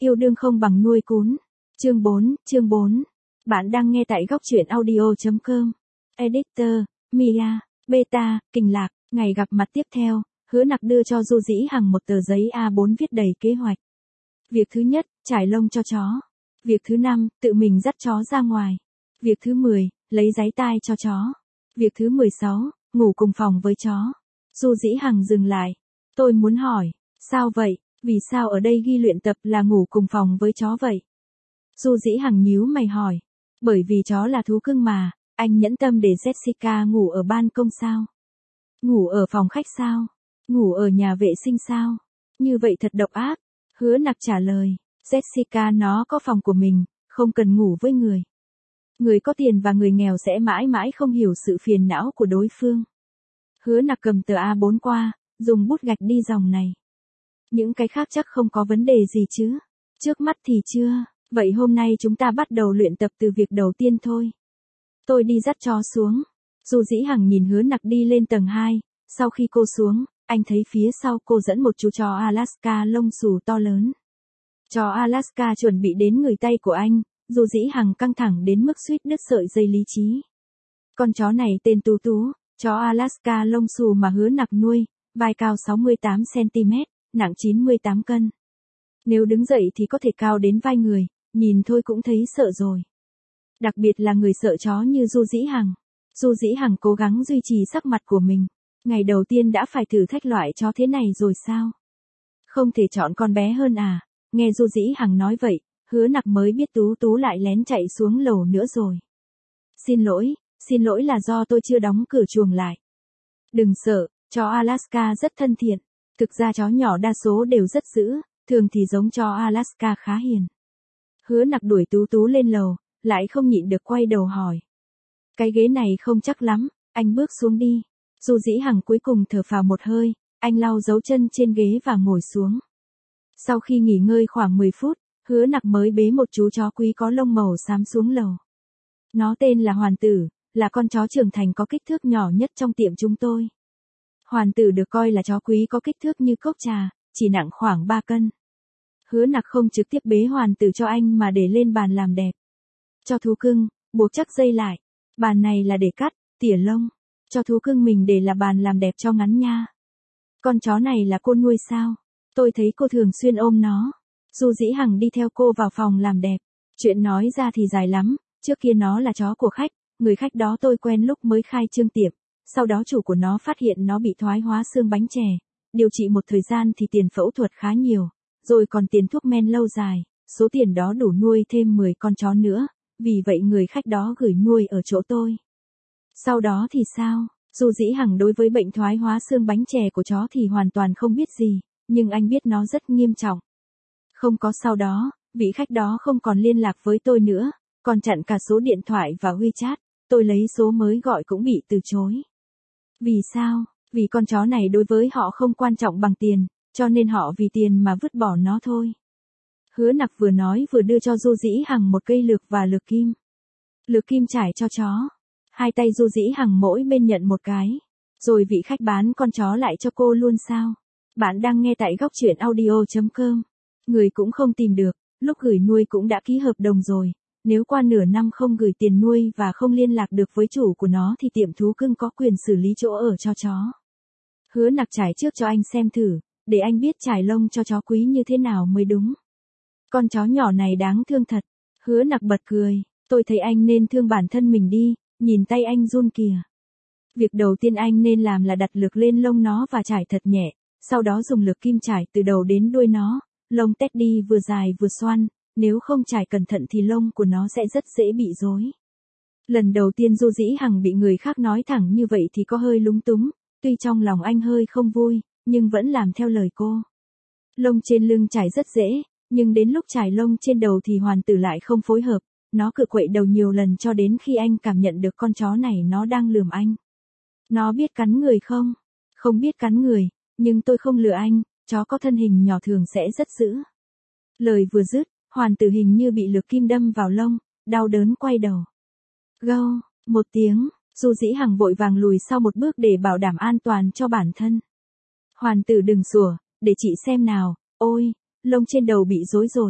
Yêu đương không bằng nuôi cún. Chương 4. Bạn đang nghe tại góc truyện audio.com. Editor, Mia, Beta, Kình Lạc. Ngày gặp mặt tiếp theo, Hứa Nặc đưa cho Du Dĩ Hằng một tờ giấy A4 viết đầy kế hoạch. Việc thứ nhất, trải lông cho chó. Việc thứ 5, tự mình dắt chó ra ngoài. Việc thứ 10, lấy giấy tai cho chó. Việc thứ 16, ngủ cùng phòng với chó. Du Dĩ Hằng dừng lại. Tôi muốn hỏi, sao vậy? Vì sao ở đây ghi luyện tập là ngủ cùng phòng với chó vậy? Du Dĩ Hằng nhíu mày hỏi. Bởi vì chó là thú cưng mà, anh nhẫn tâm để Jessica ngủ ở ban công sao? Ngủ ở phòng khách sao? Ngủ ở nhà vệ sinh sao? Như vậy thật độc ác. Hứa Nặc trả lời. Jessica nó có phòng của mình, không cần ngủ với người. Người có tiền và người nghèo sẽ mãi mãi không hiểu sự phiền não của đối phương. Hứa Nặc cầm tờ A4 qua, dùng bút gạch đi dòng này. Những cái khác chắc không có vấn đề gì chứ? Trước mắt thì chưa. Vậy hôm nay chúng ta bắt đầu luyện tập từ việc đầu tiên thôi. Tôi đi dắt chó xuống. Du Dĩ Hằng nhìn Hứa Nặc đi lên tầng 2, sau khi cô xuống, anh thấy phía sau cô dẫn một chú chó Alaska lông xù to lớn. Chó Alaska chuẩn bị đến người tay của anh, Du Dĩ Hằng căng thẳng đến mức suýt đứt sợi dây lý trí. Con chó này tên Tú Tú, chó Alaska lông xù mà Hứa Nặc nuôi, vai cao 68cm, nặng 98 cân. Nếu đứng dậy thì có thể cao đến vai người, nhìn thôi cũng thấy sợ rồi. Đặc biệt là người sợ chó như Du Dĩ Hằng. Du Dĩ Hằng cố gắng duy trì sắc mặt của mình. Ngày đầu tiên đã phải thử thách loại chó thế này rồi sao? Không thể chọn con bé hơn à? Nghe Du Dĩ Hằng nói vậy, Hứa Nặc mới biết Tú Tú lại lén chạy xuống lầu nữa rồi. Xin lỗi là do tôi chưa đóng cửa chuồng lại. Đừng sợ, chó Alaska rất thân thiện. Thực ra chó nhỏ đa số đều rất dữ, thường thì giống chó Alaska khá hiền. Hứa Nặc đuổi Tú Tú lên lầu, lại không nhịn được quay đầu hỏi. Cái ghế này không chắc lắm, anh bước xuống đi. Du Dĩ Hằng cuối cùng thở phào một hơi, anh lau dấu chân trên ghế và ngồi xuống. Sau khi nghỉ ngơi khoảng 10 phút, Hứa Nặc mới bế một chú chó quý có lông màu xám xuống lầu. Nó tên là Hoàn Tử, là con chó trưởng thành có kích thước nhỏ nhất trong tiệm chúng tôi. Hoàn Tử được coi là chó quý có kích thước như cốc trà, chỉ nặng khoảng 3 cân. Hứa Nặc không trực tiếp bế Hoàn Tử cho anh mà để lên bàn làm đẹp. Cho thú cưng, buộc chắc dây lại. Bàn này là để cắt, tỉa lông. Cho thú cưng mình để là bàn làm đẹp cho ngắn nha. Con chó này là cô nuôi sao? Tôi thấy cô thường xuyên ôm nó. Du Dĩ Hằng đi theo cô vào phòng làm đẹp. Chuyện nói ra thì dài lắm, trước kia nó là chó của khách, người khách đó tôi quen lúc mới khai trương tiệm. Sau đó chủ của nó phát hiện nó bị thoái hóa xương bánh chè. Điều trị một thời gian thì tiền phẫu thuật khá nhiều, rồi còn tiền thuốc men lâu dài. Số tiền đó đủ nuôi thêm 10 con chó nữa, vì vậy người khách đó gửi nuôi ở chỗ tôi. Sau đó thì sao? Du Dĩ Hằng đối với bệnh thoái hóa xương bánh chè của chó thì hoàn toàn không biết gì, nhưng anh biết nó rất nghiêm trọng. Không có sau đó, vị khách đó không còn liên lạc với tôi nữa, còn chặn cả số điện thoại và WeChat, tôi lấy số mới gọi cũng bị từ chối. Vì sao? Vì con chó này đối với họ không quan trọng bằng tiền, cho nên họ vì tiền mà vứt bỏ nó thôi. Hứa Nặc vừa nói vừa đưa cho Du Dĩ Hằng một cây lược và lược kim. Lược kim trải cho chó. Hai tay Du Dĩ Hằng mỗi bên nhận một cái. Rồi vị khách bán con chó lại cho cô luôn sao? Bạn đang nghe tại góc truyện audio.com. Người cũng không tìm được, lúc gửi nuôi cũng đã ký hợp đồng rồi. Nếu qua nửa năm không gửi tiền nuôi và không liên lạc được với chủ của nó thì tiệm thú cưng có quyền xử lý chỗ ở cho chó. Hứa Nặc trải trước cho anh xem thử, để anh biết trải lông cho chó quý như thế nào mới đúng. Con chó nhỏ này đáng thương thật. Hứa Nặc bật cười. Tôi thấy anh nên thương bản thân mình đi, nhìn tay anh run kìa. Việc đầu tiên anh nên làm là đặt lược lên lông nó và trải thật nhẹ, sau đó dùng lược kim trải từ đầu đến đuôi nó, lông teddy vừa dài vừa xoăn, nếu không trải cẩn thận thì lông của nó sẽ rất dễ bị rối. Lần đầu tiên Du Dĩ Hằng bị người khác nói thẳng như vậy thì có hơi lúng túng, tuy trong lòng anh hơi không vui, nhưng vẫn làm theo lời cô. Lông trên lưng trải rất dễ, nhưng đến lúc trải lông trên đầu thì Hoàn Tử lại không phối hợp, nó cự quậy đầu nhiều lần cho đến khi anh cảm nhận được con chó này nó đang lườm anh. Nó biết cắn người không? Không biết cắn người, nhưng tôi không lừa anh, chó có thân hình nhỏ thường sẽ rất dữ. Lời vừa dứt, Hoàn Tử hình như bị lược kim đâm vào lông, đau đớn quay đầu. Gâu, một tiếng, Du Dĩ Hằng vội vàng lùi sau một bước để bảo đảm an toàn cho bản thân. Hoàn Tử đừng sủa, để chị xem nào, ôi, lông trên đầu bị rối rồi,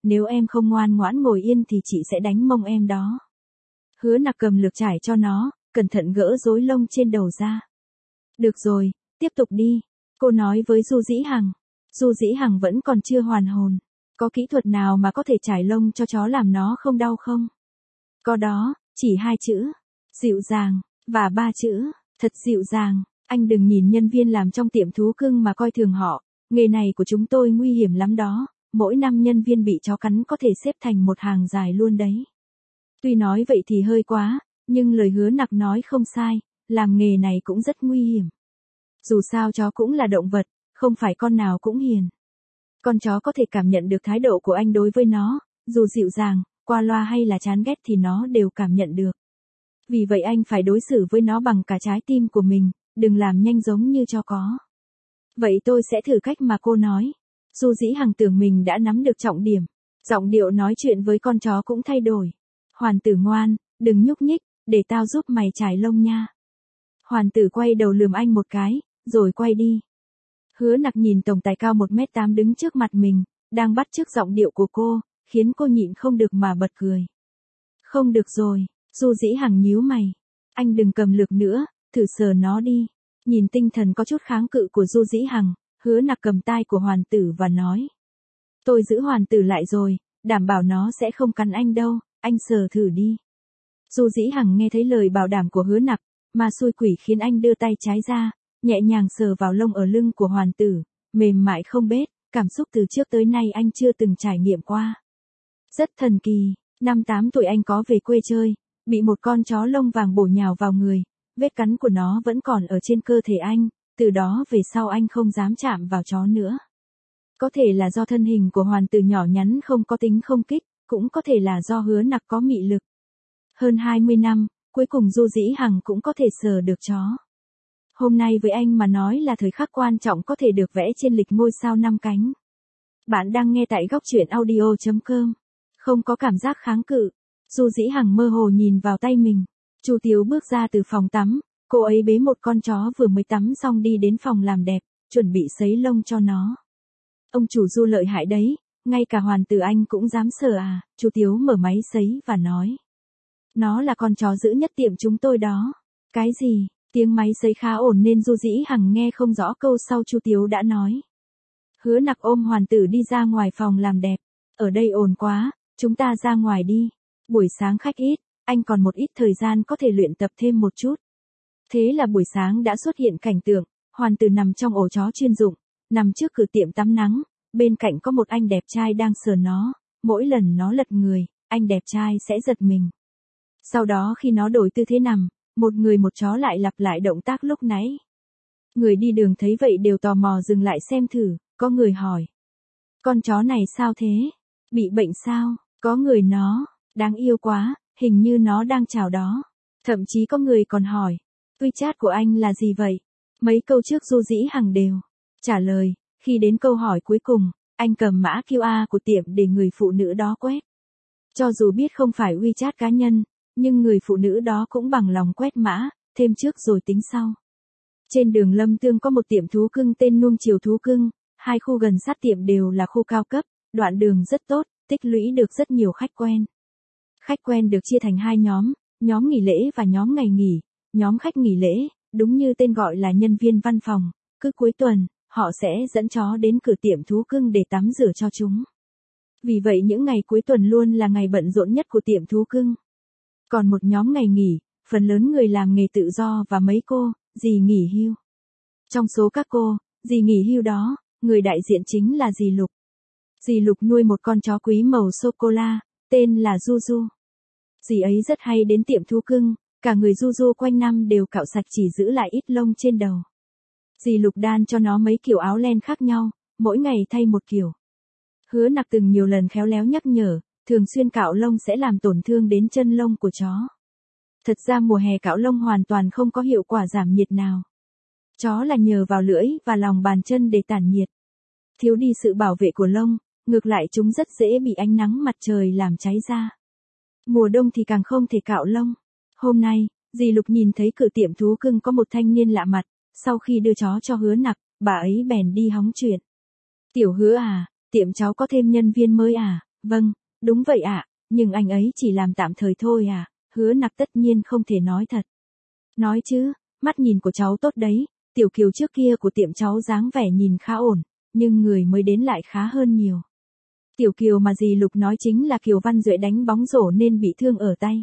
nếu em không ngoan ngoãn ngồi yên thì chị sẽ đánh mông em đó. Hứa Nặc cầm lược trải cho nó, cẩn thận gỡ rối lông trên đầu ra. Được rồi, tiếp tục đi, cô nói với Du Dĩ Hằng. Du Dĩ Hằng vẫn còn chưa hoàn hồn. Có kỹ thuật nào mà có thể trải lông cho chó làm nó không đau không? Có đó, chỉ 2 chữ. Dịu dàng, và 3 chữ. Thật dịu dàng. Anh đừng nhìn nhân viên làm trong tiệm thú cưng mà coi thường họ. Nghề này của chúng tôi nguy hiểm lắm đó. Mỗi năm nhân viên bị chó cắn có thể xếp thành một hàng dài luôn đấy. Tuy nói vậy thì hơi quá, nhưng lời Hứa Nặc nói không sai, làm nghề này cũng rất nguy hiểm. Dù sao chó cũng là động vật, không phải con nào cũng hiền. Con chó có thể cảm nhận được thái độ của anh đối với nó, dù dịu dàng, qua loa hay là chán ghét thì nó đều cảm nhận được. Vì vậy anh phải đối xử với nó bằng cả trái tim của mình, đừng làm nhanh giống như chó có. Vậy tôi sẽ thử cách mà cô nói. Du Dĩ Hằng tưởng mình đã nắm được trọng điểm. Giọng điệu nói chuyện với con chó cũng thay đổi. Hoàn tử ngoan, đừng nhúc nhích, để tao giúp mày trải lông nha. Hoàn tử quay đầu lườm anh một cái, rồi quay đi. Hứa Nặc nhìn tổng tài cao 1m8 đứng trước mặt mình, đang bắt chước giọng điệu của cô, khiến cô nhịn không được mà bật cười. Không được rồi, Du Dĩ Hằng nhíu mày. Anh đừng cầm lược nữa, thử sờ nó đi. Nhìn tinh thần có chút kháng cự của Du Dĩ Hằng, Hứa Nặc cầm tai của Hoàn tử và nói. Tôi giữ Hoàn tử lại rồi, đảm bảo nó sẽ không cắn anh đâu, anh sờ thử đi. Du Dĩ Hằng nghe thấy lời bảo đảm của Hứa Nặc, mà xui quỷ khiến anh đưa tay trái ra, nhẹ nhàng sờ vào lông ở lưng của Hoàn tử, mềm mại không bết, cảm xúc từ trước tới nay anh chưa từng trải nghiệm qua. Rất thần kỳ, năm 8 tuổi anh có về quê chơi, bị một con chó lông vàng bổ nhào vào người, vết cắn của nó vẫn còn ở trên cơ thể anh, từ đó về sau anh không dám chạm vào chó nữa. Có thể là do thân hình của Hoàn tử nhỏ nhắn không có tính không kích, cũng có thể là do Hứa Nặc có mị lực. Hơn 20 năm, cuối cùng Du Dĩ Hằng cũng có thể sờ được chó. Hôm nay với anh mà nói là thời khắc quan trọng có thể được vẽ trên lịch ngôi sao 5 cánh. Bạn đang nghe tại góc truyện audio.com. Không có cảm giác kháng cự. Du Dĩ Hằng mơ hồ nhìn vào tay mình. Chu Tiếu bước ra từ phòng tắm, cô ấy bế một con chó vừa mới tắm xong đi đến phòng làm đẹp, chuẩn bị sấy lông cho nó. Ông chủ Du lợi hại đấy, ngay cả Hoàn tử anh cũng dám sờ à? Chu Tiếu mở máy sấy và nói. Nó là con chó dữ nhất tiệm chúng tôi đó. Cái gì? Tiếng máy sấy khá ổn nên Du Dĩ Hằng nghe không rõ câu sau Chu Tiếu đã nói. Hứa Nặc ôm Hoàn tử đi ra ngoài phòng làm đẹp. Ở đây ồn quá, chúng ta ra ngoài đi. Buổi sáng khách ít, anh còn một ít thời gian có thể luyện tập thêm một chút. Thế là buổi sáng đã xuất hiện cảnh tượng, Hoàn tử nằm trong ổ chó chuyên dụng, nằm trước cửa tiệm tắm nắng, bên cạnh có một anh đẹp trai đang sờ nó, mỗi lần nó lật người, anh đẹp trai sẽ giật mình. Sau đó khi nó đổi tư thế nằm, một người một chó lại lặp lại động tác lúc nãy. Người đi đường thấy vậy đều tò mò dừng lại xem thử, có người hỏi. Con chó này sao thế? Bị bệnh sao? Có người nó, đáng yêu quá, hình như nó đang chào đó. Thậm chí có người còn hỏi, WeChat của anh là gì vậy? Mấy câu trước Du Dĩ Hằng đều trả lời, khi đến câu hỏi cuối cùng, anh cầm mã QR của tiệm để người phụ nữ đó quét. Cho dù biết không phải WeChat cá nhân, nhưng người phụ nữ đó cũng bằng lòng quét mã, thêm trước rồi tính sau. Trên đường Lâm Tương có một tiệm thú cưng tên Nuông Chiều Thú Cưng, hai khu gần sát tiệm đều là khu cao cấp, đoạn đường rất tốt, tích lũy được rất nhiều khách quen. Khách quen được chia thành hai nhóm nghỉ lễ và nhóm ngày nghỉ. Nhóm khách nghỉ lễ, đúng như tên gọi là nhân viên văn phòng, cứ cuối tuần, họ sẽ dẫn chó đến cửa tiệm thú cưng để tắm rửa cho chúng. Vì vậy những ngày cuối tuần luôn là ngày bận rộn nhất của tiệm thú cưng. Còn một nhóm ngày nghỉ, phần lớn người làm nghề tự do và mấy cô, dì nghỉ hưu. Trong số các cô, dì nghỉ hưu đó, người đại diện chính là dì Lục. Dì Lục nuôi một con chó quý màu sô-cô-la, tên là Juju. Dì ấy rất hay đến tiệm thú cưng, cả người Juju quanh năm đều cạo sạch chỉ giữ lại ít lông trên đầu. Dì Lục đan cho nó mấy kiểu áo len khác nhau, mỗi ngày thay một kiểu. Hứa Nặc từng nhiều lần khéo léo nhắc nhở, thường xuyên cạo lông sẽ làm tổn thương đến chân lông của chó. Thật ra mùa hè cạo lông hoàn toàn không có hiệu quả giảm nhiệt nào. Chó là nhờ vào lưỡi và lòng bàn chân để tản nhiệt. Thiếu đi sự bảo vệ của lông, ngược lại chúng rất dễ bị ánh nắng mặt trời làm cháy da. Mùa đông thì càng không thể cạo lông. Hôm nay, dì Lục nhìn thấy cửa tiệm thú cưng có một thanh niên lạ mặt, sau khi đưa chó cho Hứa Nặc, bà ấy bèn đi hóng chuyện. Tiểu Hứa à, tiệm cháu có thêm nhân viên mới à? Vâng, đúng vậy ạ, nhưng anh ấy chỉ làm tạm thời thôi à, Hứa Nặc tất nhiên không thể nói thật. Nói chứ, mắt nhìn của cháu tốt đấy, Tiểu Kiều trước kia của tiệm cháu dáng vẻ nhìn khá ổn, nhưng người mới đến lại khá hơn nhiều. Tiểu Kiều mà dì Lục nói chính là Kiều Văn Duệ đánh bóng rổ nên bị thương ở tay.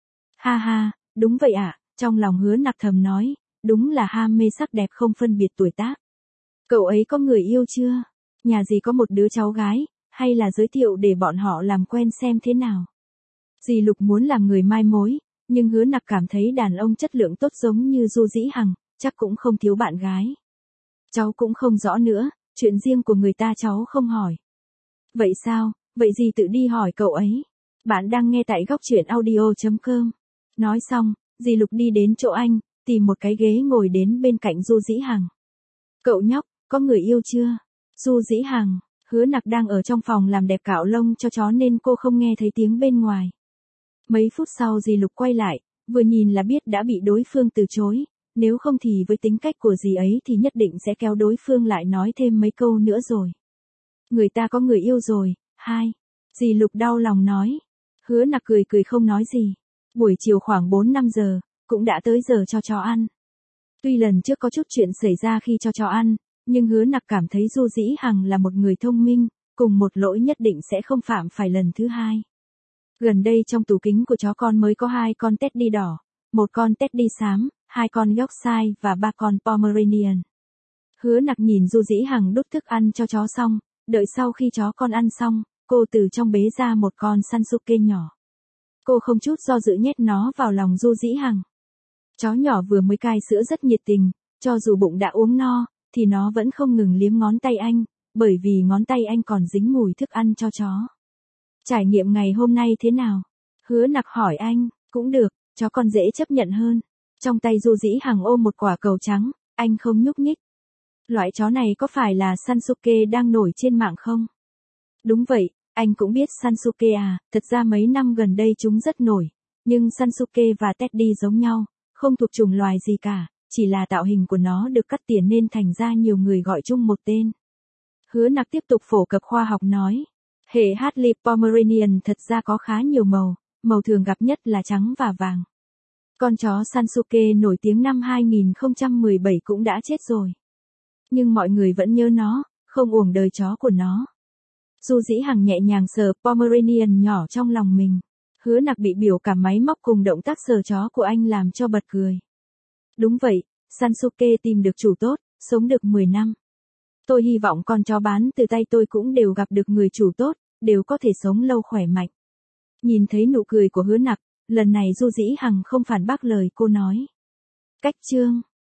Ha ha, đúng vậy ạ, trong lòng Hứa Nặc thầm nói, đúng là ham mê sắc đẹp không phân biệt tuổi tác. Cậu ấy có người yêu chưa? Nhà dì có một đứa cháu gái, hay là giới thiệu để bọn họ làm quen xem thế nào? Dì Lục muốn làm người mai mối, nhưng Hứa Nặc cảm thấy đàn ông chất lượng tốt giống như Du Dĩ Hằng, chắc cũng không thiếu bạn gái. Cháu cũng không rõ nữa, chuyện riêng của người ta cháu không hỏi. Vậy sao, vậy dì tự đi hỏi cậu ấy. Bạn đang nghe tại góc truyện audio.com. Nói xong, dì Lục đi đến chỗ anh, tìm một cái ghế ngồi đến bên cạnh Du Dĩ Hằng. Cậu nhóc, có người yêu chưa? Du Dĩ Hằng, Hứa Nặc đang ở trong phòng làm đẹp cạo lông cho chó nên cô không nghe thấy tiếng bên ngoài. Mấy phút sau dì Lục quay lại, vừa nhìn là biết đã bị đối phương từ chối, nếu không thì với tính cách của dì ấy thì nhất định sẽ kéo đối phương lại nói thêm mấy câu nữa rồi. Người ta có người yêu rồi, hai. Dì Lục đau lòng nói. Hứa Nặc cười cười không nói gì. Buổi chiều khoảng 4-5 giờ, cũng đã tới giờ cho chó ăn. Tuy lần trước có chút chuyện xảy ra khi cho chó ăn, nhưng Hứa Nặc cảm thấy Du Dĩ Hằng là một người thông minh, cùng một lỗi nhất định sẽ không phạm phải lần thứ hai. Gần đây trong tủ kính của chó con mới có 2 con Teddy đỏ, 1 con Teddy xám, 2 con Yorkshire và 3 con Pomeranian. Hứa Nặc nhìn Du Dĩ Hằng đút thức ăn cho chó xong, đợi sau khi chó con ăn xong, cô từ trong bế ra một con Sansuke nhỏ. Cô không chút do dự nhét nó vào lòng Du Dĩ Hằng. Chó nhỏ vừa mới cai sữa rất nhiệt tình, cho dù bụng đã uống no, thì nó vẫn không ngừng liếm ngón tay anh, bởi vì ngón tay anh còn dính mùi thức ăn cho chó. Trải nghiệm ngày hôm nay thế nào? Hứa Nặc hỏi anh, cũng được, chó con dễ chấp nhận hơn. Trong tay Du Dĩ Hằng ôm một quả cầu trắng, anh không nhúc nhích. Loại chó này có phải là Sansuke đang nổi trên mạng không? Đúng vậy, anh cũng biết Sansuke à, thật ra mấy năm gần đây chúng rất nổi. Nhưng Sansuke và Teddy giống nhau, không thuộc chủng loài gì cả, chỉ là tạo hình của nó được cắt tỉa nên thành ra nhiều người gọi chung một tên. Hứa Nặc tiếp tục phổ cập khoa học nói. Hệ Hartley Pomeranian thật ra có khá nhiều màu, màu thường gặp nhất là trắng và vàng. Con chó Sansuke nổi tiếng năm 2017 cũng đã chết rồi. Nhưng mọi người vẫn nhớ nó, không uổng đời chó của nó. Du Dĩ Hằng nhẹ nhàng sờ Pomeranian nhỏ trong lòng mình. Hứa Nặc bị biểu cảm máy móc cùng động tác sờ chó của anh làm cho bật cười. Đúng vậy, Sansuke tìm được chủ tốt, sống được 10 năm. Tôi hy vọng con chó bán từ tay tôi cũng đều gặp được người chủ tốt, đều có thể sống lâu khỏe mạnh. Nhìn thấy nụ cười của Hứa Nặc, lần này Du Dĩ Hằng không phản bác lời cô nói. Cách chương